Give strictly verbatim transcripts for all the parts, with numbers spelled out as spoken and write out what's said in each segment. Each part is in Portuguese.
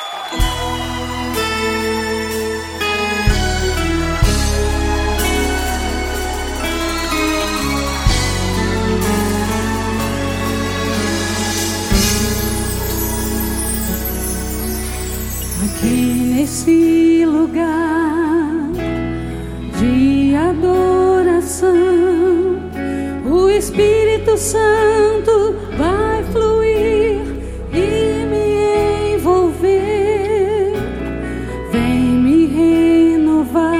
Aqui nesse lugar de adoração, o Espírito Santo vai fluir e me envolver, vem me renovar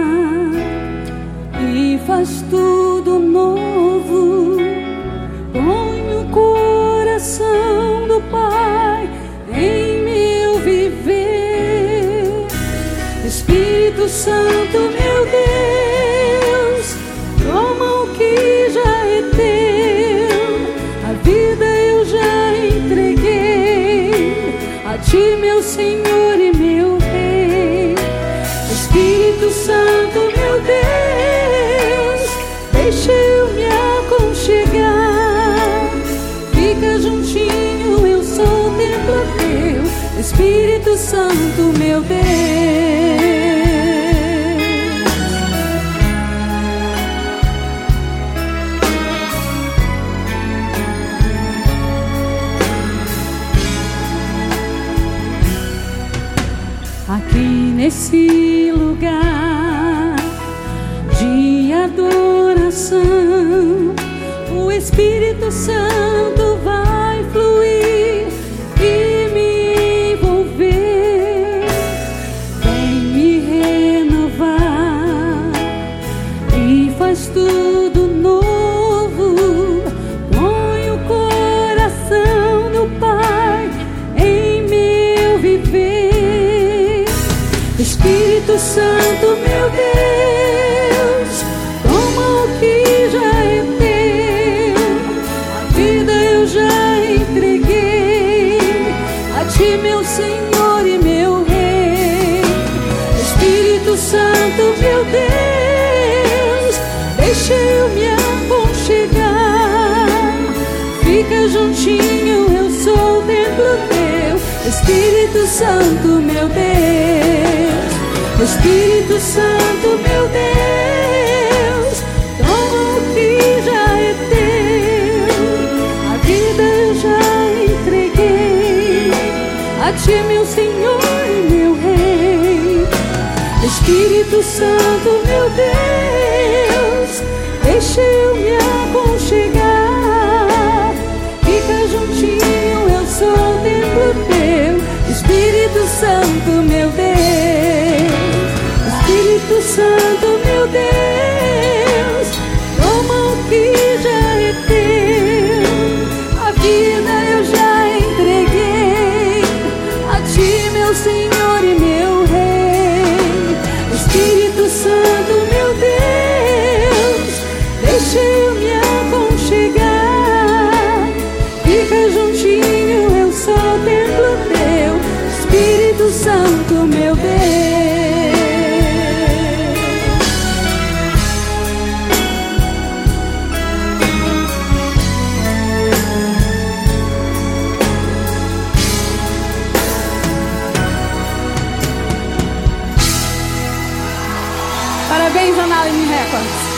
e faz tudo novo. Põe o coração do Pai em meu viver. Espírito Santo, meu Deus, toma o que já é teu. A vida eu já entreguei a ti, meu Senhor e meu Rei. Espírito Santo, meu Deus, deixa eu me aconchegar. Fica juntinho, eu sou o templo teu. Espírito Santo, meu Deus. Aqui nesse lugar de adoração, o Espírito Santo vai fluir e me envolver, vem me renovar e faz tudo novo. Põe o coração do Pai em meu viver. Espírito Santo, meu Deus, toma o que já é teu. A vida eu já entreguei a ti, meu Senhor e meu Rei. Espírito Santo, meu Deus, deixa eu me aconchegar. Fica juntinho, eu sou o templo teu. Espírito Santo, meu Deus. Espírito Santo, meu Deus, toma o que já é teu. A vida eu já entreguei a ti, meu Senhor e meu Rei. Espírito Santo, meu Deus, deixa eu me aconchegar. Fica juntinho, eu sou o templo teu. Espírito Santo, meu Deus. Espírito Santo, meu Deus, toma o que já é teu. A vida eu já entreguei a ti, meu Senhor e meu Rei. Espírito Santo, meu Deus, deixa eu me aconchegar. Fica juntinho, eu sou o templo teu. Espírito Santo, meu Deus. Parabéns, Analine Records.